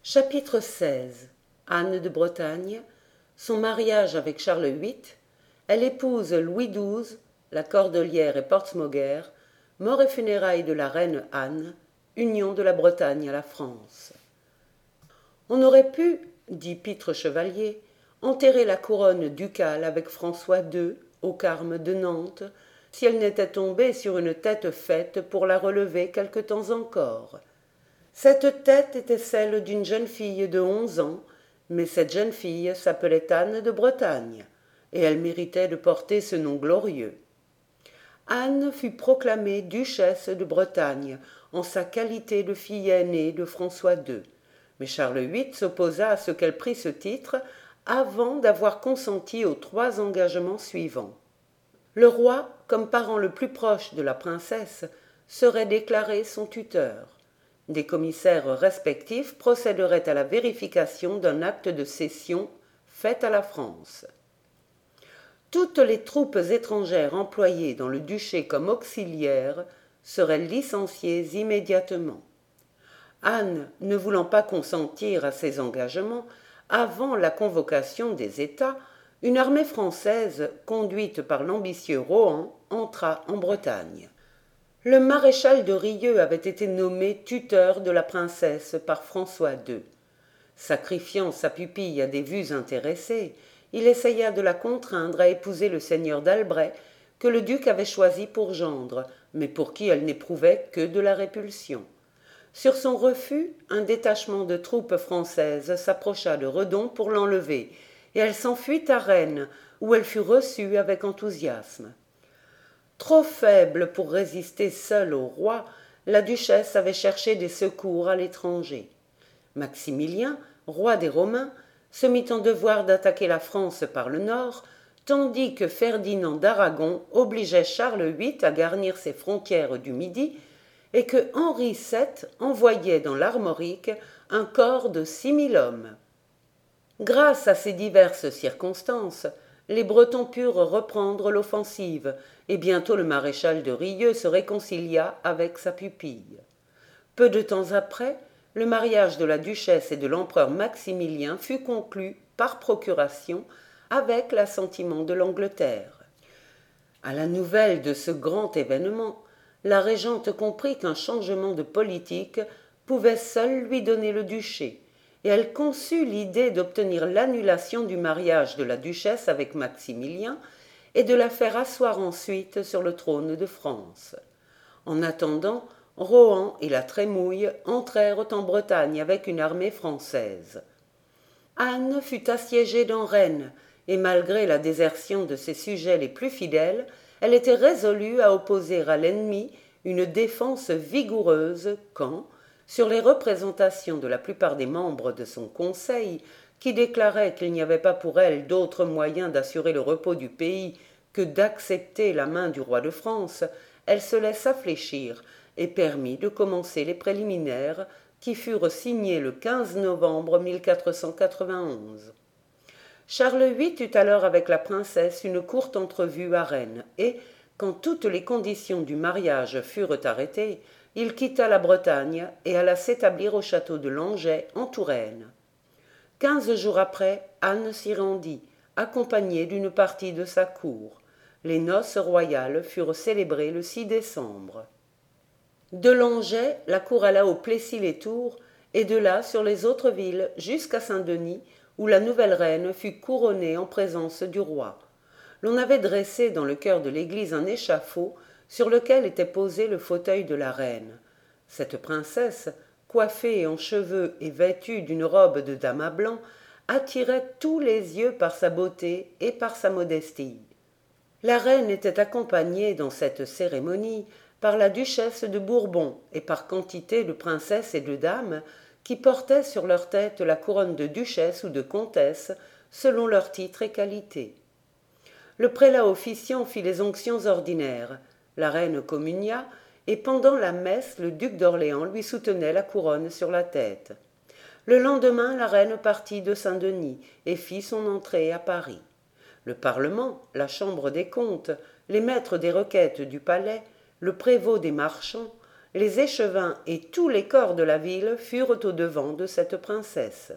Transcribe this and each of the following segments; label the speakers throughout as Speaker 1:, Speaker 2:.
Speaker 1: Chapitre XVI. Anne de Bretagne, son mariage avec Charles VIII, elle épouse Louis XII, la Cordelière et Portsmouguer, mort et funérailles de la reine Anne, union de la Bretagne à la France. On aurait pu, dit Pitre Chevalier, enterrer la couronne ducale avec François II au Carme de Nantes, si elle n'était tombée sur une tête faite pour la relever quelque temps encore. Cette tête était celle d'une jeune fille de 11 ans, mais cette jeune fille s'appelait Anne de Bretagne, et elle méritait de porter ce nom glorieux. Anne fut proclamée duchesse de Bretagne en sa qualité de fille aînée de François II, mais Charles VIII s'opposa à ce qu'elle prît ce titre avant d'avoir consenti aux 3 engagements suivants. Le roi, comme parent le plus proche de la princesse, serait déclaré son tuteur. Des commissaires respectifs procéderaient à la vérification d'un acte de cession fait à la France. Toutes les troupes étrangères employées dans le duché comme auxiliaires seraient licenciées immédiatement. Anne, ne voulant pas consentir à ces engagements, avant la convocation des États, une armée française, conduite par l'ambitieux Rohan, entra en Bretagne. Le maréchal de Rieux avait été nommé tuteur de la princesse par François II. Sacrifiant sa pupille à des vues intéressées, il essaya de la contraindre à épouser le seigneur d'Albret, que le duc avait choisi pour gendre, mais pour qui elle n'éprouvait que de la répulsion. Sur son refus, un détachement de troupes françaises s'approcha de Redon pour l'enlever, et elle s'enfuit à Rennes, où elle fut reçue avec enthousiasme. Trop faible pour résister seule au roi, la duchesse avait cherché des secours à l'étranger. Maximilien, roi des Romains, se mit en devoir d'attaquer la France par le nord, tandis que Ferdinand d'Aragon obligeait Charles VIII à garnir ses frontières du Midi et que Henri VII envoyait dans l'Armorique un corps de 6000 hommes. Grâce à ces diverses circonstances, les Bretons purent reprendre l'offensive, et bientôt le maréchal de Rieux se réconcilia avec sa pupille. Peu de temps après, le mariage de la duchesse et de l'empereur Maximilien fut conclu par procuration avec l'assentiment de l'Angleterre. À la nouvelle de ce grand événement, la régente comprit qu'un changement de politique pouvait seul lui donner le duché, et elle conçut l'idée d'obtenir l'annulation du mariage de la duchesse avec Maximilien et de la faire asseoir ensuite sur le trône de France. En attendant, Rohan et la Trémouille entrèrent en Bretagne avec une armée française. Anne fut assiégée dans Rennes, et malgré la désertion de ses sujets les plus fidèles, elle était résolue à opposer à l'ennemi une défense vigoureuse quand, sur les représentations de la plupart des membres de son conseil, qui déclaraient qu'il n'y avait pas pour elle d'autre moyen d'assurer le repos du pays que d'accepter la main du roi de France, elle se laissa fléchir et permit de commencer les préliminaires qui furent signés le 15 novembre 1491. Charles VIII eut alors avec la princesse une courte entrevue à Rennes et, quand toutes les conditions du mariage furent arrêtées, il quitta la Bretagne et alla s'établir au château de Langeais en Touraine. 15 jours après, Anne s'y rendit, accompagnée d'une partie de sa cour. Les noces royales furent célébrées le 6 décembre. De Langeais, la cour alla au Plessis-les-Tours, et de là sur les autres villes jusqu'à Saint-Denis, où la nouvelle reine fut couronnée en présence du roi. L'on avait dressé dans le chœur de l'église un échafaud sur lequel était posé le fauteuil de la reine. Cette princesse, coiffée en cheveux et vêtue d'une robe de damas blanc, attirait tous les yeux par sa beauté et par sa modestie. La reine était accompagnée dans cette cérémonie par la duchesse de Bourbon et par quantité de princesses et de dames qui portaient sur leur tête la couronne de duchesse ou de comtesse selon leur titre et qualité. Le prélat officiant fit les onctions ordinaires, la reine communia, et pendant la messe le duc d'Orléans lui soutenait la couronne sur la tête. Le lendemain, la reine partit de Saint-Denis et fit son entrée à Paris. Le Parlement, la Chambre des comptes, les maîtres des requêtes du palais, le prévôt des marchands, les échevins et tous les corps de la ville furent au-devant de cette princesse.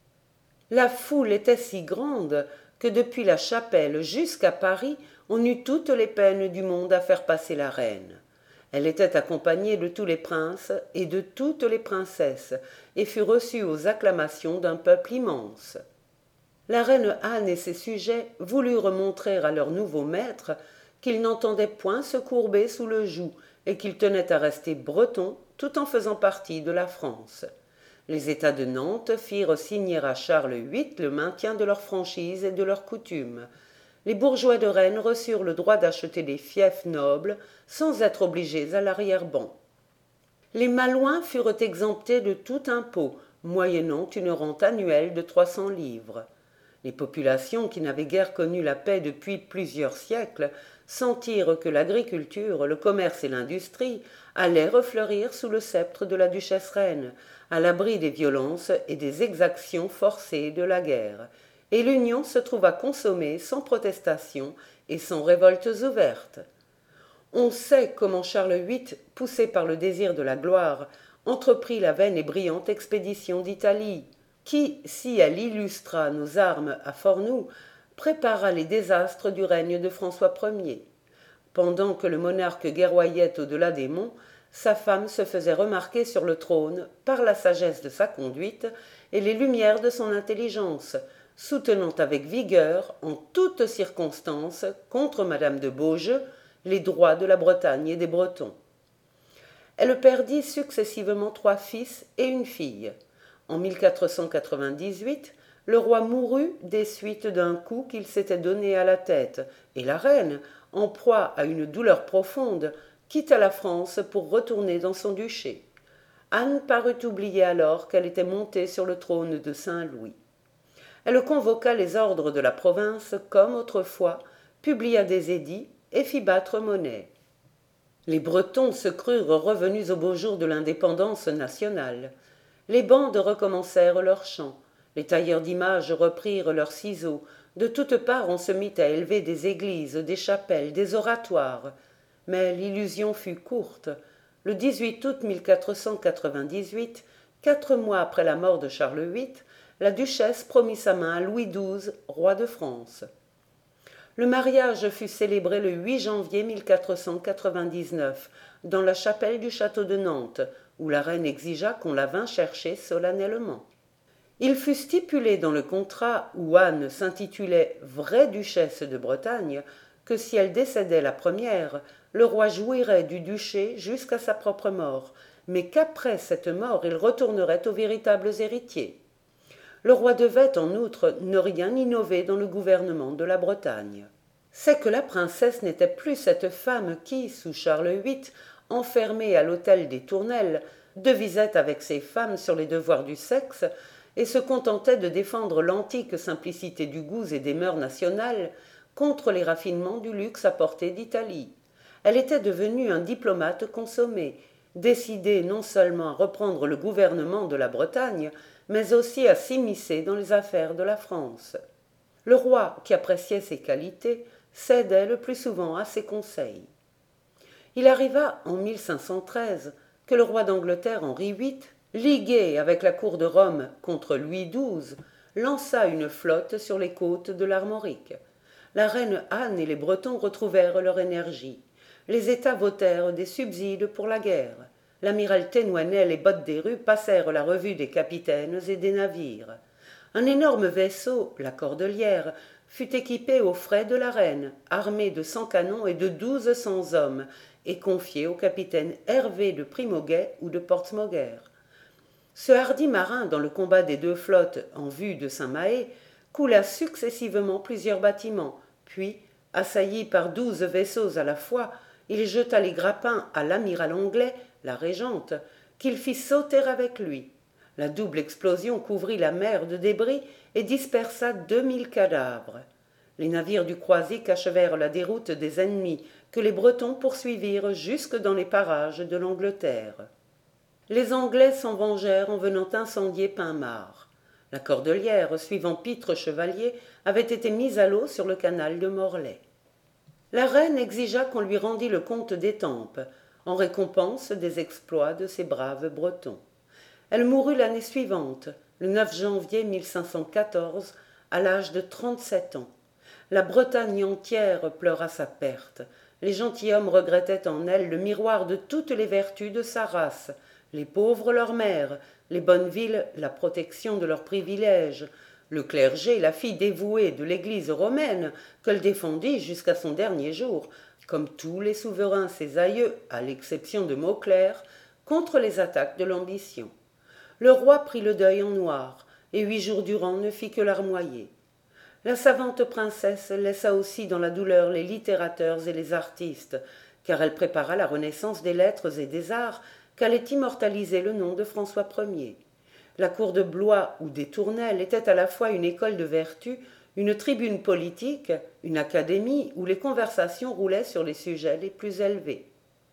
Speaker 1: La foule était si grande que depuis la chapelle jusqu'à Paris, on eut toutes les peines du monde à faire passer la reine. Elle était accompagnée de tous les princes et de toutes les princesses, et fut reçue aux acclamations d'un peuple immense. La reine Anne et ses sujets voulurent montrer à leur nouveau maître qu'ils n'entendaient point se courber sous le joug et qu'ils tenaient à rester bretons tout en faisant partie de la France. Les États de Nantes firent signer à Charles VIII le maintien de leurs franchises et de leurs coutumes. Les bourgeois de Rennes reçurent le droit d'acheter des fiefs nobles sans être obligés à l'arrière-ban. Les Malouins furent exemptés de tout impôt, moyennant une rente annuelle de 300 livres. Les populations qui n'avaient guère connu la paix depuis plusieurs siècles sentirent que l'agriculture, le commerce et l'industrie allaient refleurir sous le sceptre de la duchesse reine, à l'abri des violences et des exactions forcées de la guerre, et l'union se trouva consommée sans protestation et sans révoltes ouvertes. On sait comment Charles VIII, poussé par le désir de la gloire, entreprit la vaine et brillante expédition d'Italie, qui, si elle illustra nos armes à Fornoux, prépara les désastres du règne de François Ier. Pendant que le monarque guerroyait au-delà des monts, sa femme se faisait remarquer sur le trône par la sagesse de sa conduite et les lumières de son intelligence, soutenant avec vigueur, en toutes circonstances, contre madame de Beaujeu, les droits de la Bretagne et des Bretons. Elle perdit successivement 3 fils et une fille. En 1498, le roi mourut des suites d'un coup qu'il s'était donné à la tête, et la reine, en proie à une douleur profonde, quitta la France pour retourner dans son duché. Anne parut oublier alors qu'elle était montée sur le trône de Saint-Louis. Elle convoqua les ordres de la province comme autrefois, publia des édits et fit battre monnaie. Les Bretons se crurent revenus au beau jour de l'indépendance nationale. Les bandes recommencèrent leurs chants, les tailleurs d'images reprirent leurs ciseaux, de toutes parts on se mit à élever des églises, des chapelles, des oratoires. Mais l'illusion fut courte. Le 18 août 1498, 4 mois après la mort de Charles VIII, la duchesse promit sa main à Louis XII, roi de France. Le mariage fut célébré le 8 janvier 1499 dans la chapelle du château de Nantes, où la reine exigea qu'on la vînt chercher solennellement. Il fut stipulé dans le contrat où Anne s'intitulait vraie duchesse de Bretagne que si elle décédait la première, le roi jouirait du duché jusqu'à sa propre mort, mais qu'après cette mort il retournerait aux véritables héritiers. Le roi devait en outre ne rien innover dans le gouvernement de la Bretagne. C'est que la princesse n'était plus cette femme qui, sous Charles VIII, enfermée à l'hôtel des Tournelles, devisait avec ses femmes sur les devoirs du sexe et se contentait de défendre l'antique simplicité du goût et des mœurs nationales contre les raffinements du luxe apporté d'Italie. Elle était devenue un diplomate consommé, décidé non seulement à reprendre le gouvernement de la Bretagne, mais aussi à s'immiscer dans les affaires de la France. Le roi, qui appréciait ses qualités, cédait le plus souvent à ses conseils. Il arriva en 1513 que le roi d'Angleterre Henri VIII, ligué avec la cour de Rome contre Louis XII, lança une flotte sur les côtes de l'Armorique. La reine Anne et les Bretons retrouvèrent leur énergie. Les États votèrent des subsides pour la guerre. L'amiral Thénouenel et Bottes-des-Rues passèrent la revue des capitaines et des navires. Un énorme vaisseau, la Cordelière, fut équipé aux frais de la reine, armé de 100 canons et de 1200 hommes, et confié au capitaine Hervé de Primauguet ou de Portsmouguer. Ce hardi marin, dans le combat des 2 flottes en vue de Saint-Mahé, coula successivement plusieurs bâtiments, puis, assailli par 12 vaisseaux à la fois, il jeta les grappins à l'amiral anglais, la Régente, qu'il fit sauter avec lui. La double explosion couvrit la mer de débris et dispersa 2000 cadavres. Les navires du Croisic achevèrent la déroute des ennemis que les Bretons poursuivirent jusque dans les parages de l'Angleterre. Les Anglais s'en vengèrent en venant incendier Pinmar. La Cordelière, suivant Pitre Chevalier, avait été mise à l'eau sur le canal de Morlaix. La reine exigea qu'on lui rendît le comte d'Étampes. en récompense des exploits de ces braves Bretons. Elle mourut l'année suivante, le 9 janvier 1514, à l'âge de 37 ans. La Bretagne entière pleura sa perte. Les gentilshommes regrettaient en elle le miroir de toutes les vertus de sa race, les pauvres leur mère, les bonnes villes la protection de leurs privilèges, le clergé la fille dévouée de l'Église romaine qu'elle défendit jusqu'à son dernier jour, comme tous les souverains ses aïeux, à l'exception de Mauclerc, contre les attaques de l'ambition. Le roi prit le deuil en noir, et 8 jours durant ne fit que larmoyer. La savante princesse laissa aussi dans la douleur les littérateurs et les artistes, car elle prépara la renaissance des lettres et des arts qu'allait immortaliser le nom de François Ier. La cour de Blois ou des Tournelles était à la fois une école de vertu, une tribune politique, une académie où les conversations roulaient sur les sujets les plus élevés.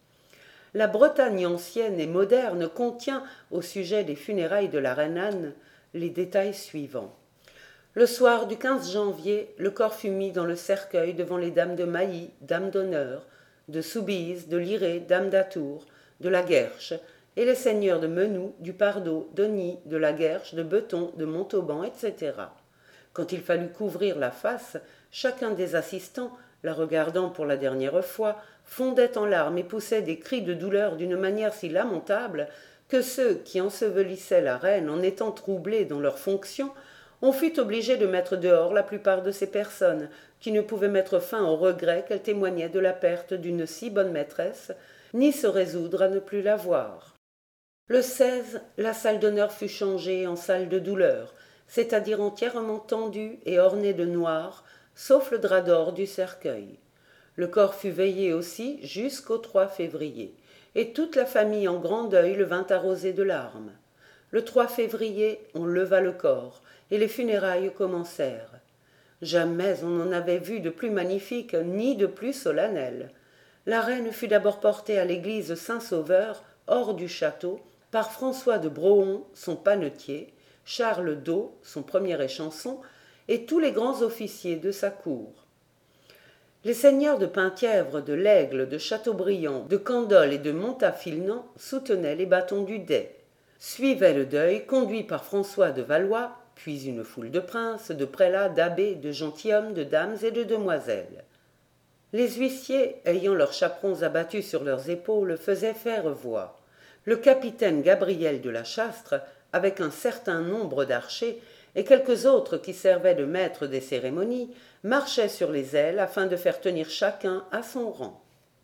Speaker 1: La Bretagne ancienne et moderne contient, au sujet des funérailles de la reine Anne, les détails suivants. Le soir du 15 janvier, le corps fut mis dans le cercueil devant les dames de Mailly, dames d'honneur, de Soubise, de Liré, dames d'Atour, de la Guerche, et les seigneurs de Menou, du Pardo, d'Ogny, de la Guerche, de Beton, de Montauban, etc. Quand il fallut couvrir la face, chacun des assistants, la regardant pour la dernière fois, fondait en larmes et poussait des cris de douleur d'une manière si lamentable que ceux qui ensevelissaient la reine en étant troublés dans leurs fonctions, on fut obligé de mettre dehors la plupart de ces personnes, qui ne pouvaient mettre fin au regret qu'elle témoignait de la perte d'une si bonne maîtresse, ni se résoudre à ne plus la voir. Le 16, la salle d'honneur fut changée en salle de douleur, c'est-à-dire entièrement tendue et ornée de noir, sauf le drap d'or du cercueil. Le corps fut veillé aussi jusqu'au 3 février, et toute la famille en grand deuil le vint arroser de larmes. Le 3 février, on leva le corps, et les funérailles commencèrent. Jamais on n'en avait vu de plus magnifique ni de plus solennel. La reine fut d'abord portée à l'église Saint-Sauveur, hors du château, par François de Brohan, son panetier, Charles d'Au, son premier échanson, et tous les grands officiers de sa cour. Les seigneurs de Penthièvre, de l'Aigle, de Châteaubriand, de Candolle et de Montafilnan soutenaient les bâtons du dais. Suivait le deuil, conduit par François de Valois, puis une foule de princes, de prélats, d'abbés, de gentilshommes, de dames et de demoiselles. Les huissiers, ayant leurs chaperons abattus sur leurs épaules, faisaient faire voix. Le capitaine Gabriel de la Chastre, avec un certain nombre d'archers, et quelques autres qui servaient de maîtres des cérémonies, marchaient sur les ailes afin de faire tenir chacun à son rang.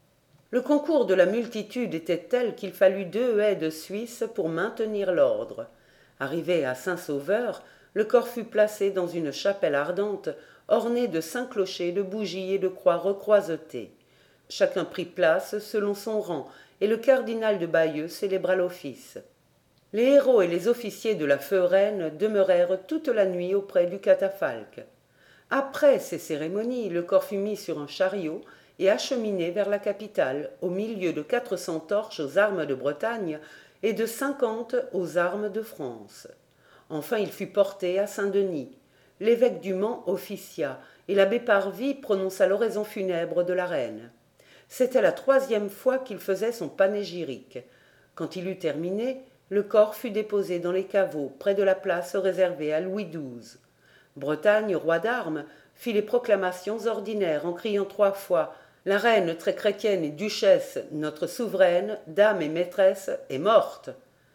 Speaker 1: Le concours de la multitude était tel qu'il fallut 2 haies de Suisse pour maintenir l'ordre. Arrivé à Saint-Sauveur, le corps fut placé dans une chapelle ardente, ornée de 5 clochers, de bougies et de croix recroisetées. Chacun prit place selon son rang, et le cardinal de Bayeux célébra l'office. Les héros et les officiers de la Feuraine demeurèrent toute la nuit auprès du catafalque. Après ces cérémonies, le corps fut mis sur un chariot et acheminé vers la capitale, au milieu de 400 torches aux armes de Bretagne et de 50 aux armes de France. Enfin, il fut porté à Saint-Denis. L'évêque du Mans officia, et l'abbé Parvis prononça l'oraison funèbre de la reine. C'était la 3e fois qu'il faisait son panégyrique. Quand il eut terminé, le corps fut déposé dans les caveaux, près de la place réservée à Louis XII. Bretagne, roi d'armes, fit les proclamations ordinaires en criant 3 fois « La reine très chrétienne et duchesse, notre souveraine, dame et maîtresse, est morte !»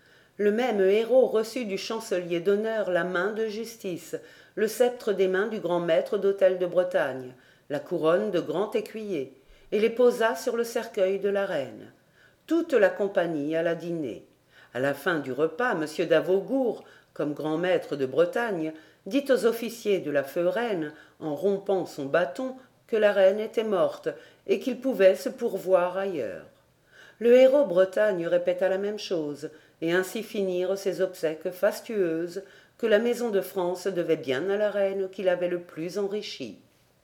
Speaker 1: Le même héros reçut du chancelier d'honneur la main de justice, le sceptre des mains du grand maître d'hôtel de Bretagne, la couronne de grand écuyer, et les posa sur le cercueil de la reine. Toute la compagnie alla dîner. À la fin du repas, M. d'Avaugour, comme grand maître de Bretagne, dit aux officiers de la Feuraine, en rompant son bâton, que la reine était morte et qu'il pouvait se pourvoir ailleurs. Le héros Bretagne répéta la même chose, et ainsi finirent ces obsèques fastueuses que la maison de France devait bien à la reine qui l'avait le plus enrichie.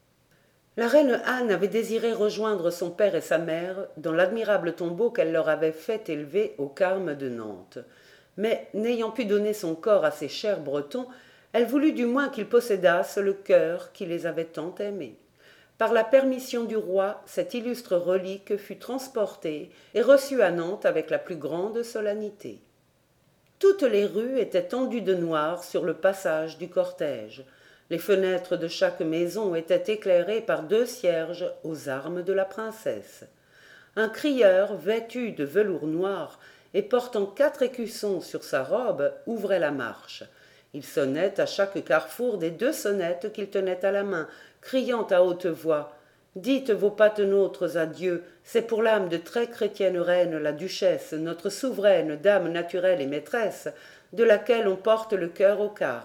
Speaker 1: La reine Anne avait désiré rejoindre son père et sa mère dans l'admirable tombeau qu'elle leur avait fait élever au Carme de Nantes. Mais, n'ayant pu donner son corps à ces chers Bretons, elle voulut du moins qu'ils possédassent le cœur qui les avait tant aimés. Par la permission du roi, cette illustre relique fut transportée et reçue à Nantes avec la plus grande solennité. Toutes les rues étaient tendues de noir sur le passage du cortège. Les fenêtres de chaque maison étaient éclairées par 2 cierges aux armes de la princesse. Un crieur, vêtu de velours noir et portant 4 écussons sur sa robe, ouvrait la marche. Il sonnait à chaque carrefour des 2 sonnettes qu'il tenait à la main, criant à haute voix « Dites vos patenôtres à Dieu, c'est pour l'âme de très chrétienne reine, la duchesse, notre souveraine, dame naturelle et maîtresse, de laquelle on porte le cœur au carme. »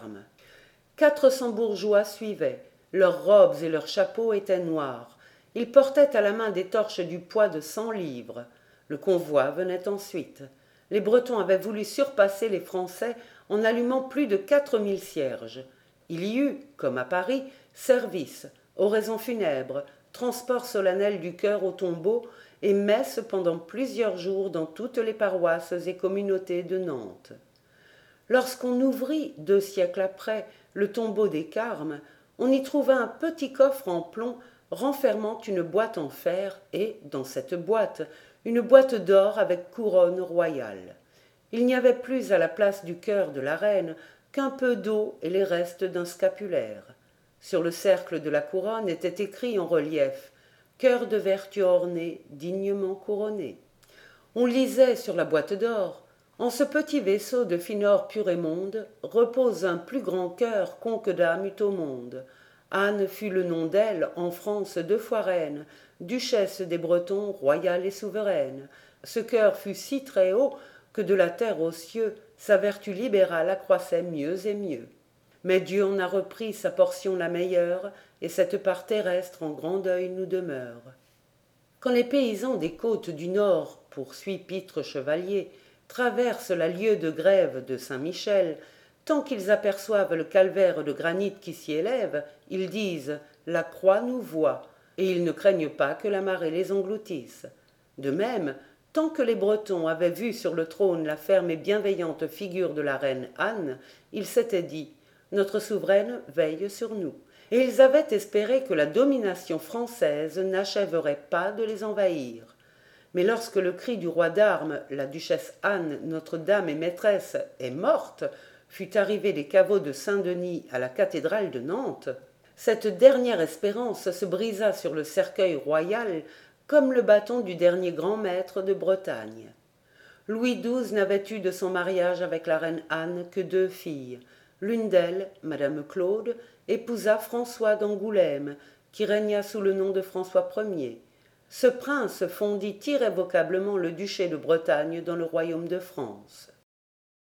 Speaker 1: 400 bourgeois suivaient, leurs robes et leurs chapeaux étaient noirs. Ils portaient à la main des torches du poids de 100 livres. Le convoi venait ensuite. Les Bretons avaient voulu surpasser les Français en allumant plus de 4000 cierges. Il y eut, comme à Paris, service, oraison funèbre, transport solennel du cœur au tombeau et messe pendant plusieurs jours dans toutes les paroisses et communautés de Nantes. Lorsqu'on ouvrit, 2 siècles après, le tombeau des Carmes, on y trouva un petit coffre en plomb renfermant une boîte en fer et, dans cette boîte, une boîte d'or avec couronne royale. Il n'y avait plus à la place du cœur de la reine qu'un peu d'eau et les restes d'un scapulaire. Sur le cercle de la couronne était écrit en relief « Cœur de vertu orné, dignement couronné ». On lisait sur la boîte d'or « En ce petit vaisseau de fin or pur et monde repose un plus grand cœur qu'onque d'âme eût au monde. Anne fut le nom d'elle, en France 2 fois reine, duchesse des Bretons, royale et souveraine. Ce cœur fut si très haut que de la terre aux cieux, sa vertu libérale accroissait mieux et mieux. Mais Dieu en a repris sa portion la meilleure, et cette part terrestre en grand deuil nous demeure. » Quand les paysans des côtes du Nord, poursuit Pitre Chevalier, traversent la lieue de grève de Saint-Michel, tant qu'ils aperçoivent le calvaire de granit qui s'y élève, ils disent « La croix nous voit », et ils ne craignent pas que la marée les engloutisse. De même, tant que les Bretons avaient vu sur le trône la ferme et bienveillante figure de la reine Anne, ils s'étaient dit « Notre souveraine veille sur nous ». Et ils avaient espéré que la domination française n'achèverait pas de les envahir. Mais lorsque le cri du roi d'armes, la duchesse Anne, Notre-Dame et maîtresse, est morte, fut arrivé des caveaux de Saint-Denis à la cathédrale de Nantes, cette dernière espérance se brisa sur le cercueil royal comme le bâton du dernier grand maître de Bretagne. Louis XII n'avait eu de son mariage avec la reine Anne que 2 filles. L'une d'elles, Madame Claude, épousa François d'Angoulême, qui régna sous le nom de François Ier. Ce prince fondit irrévocablement le duché de Bretagne dans le royaume de France.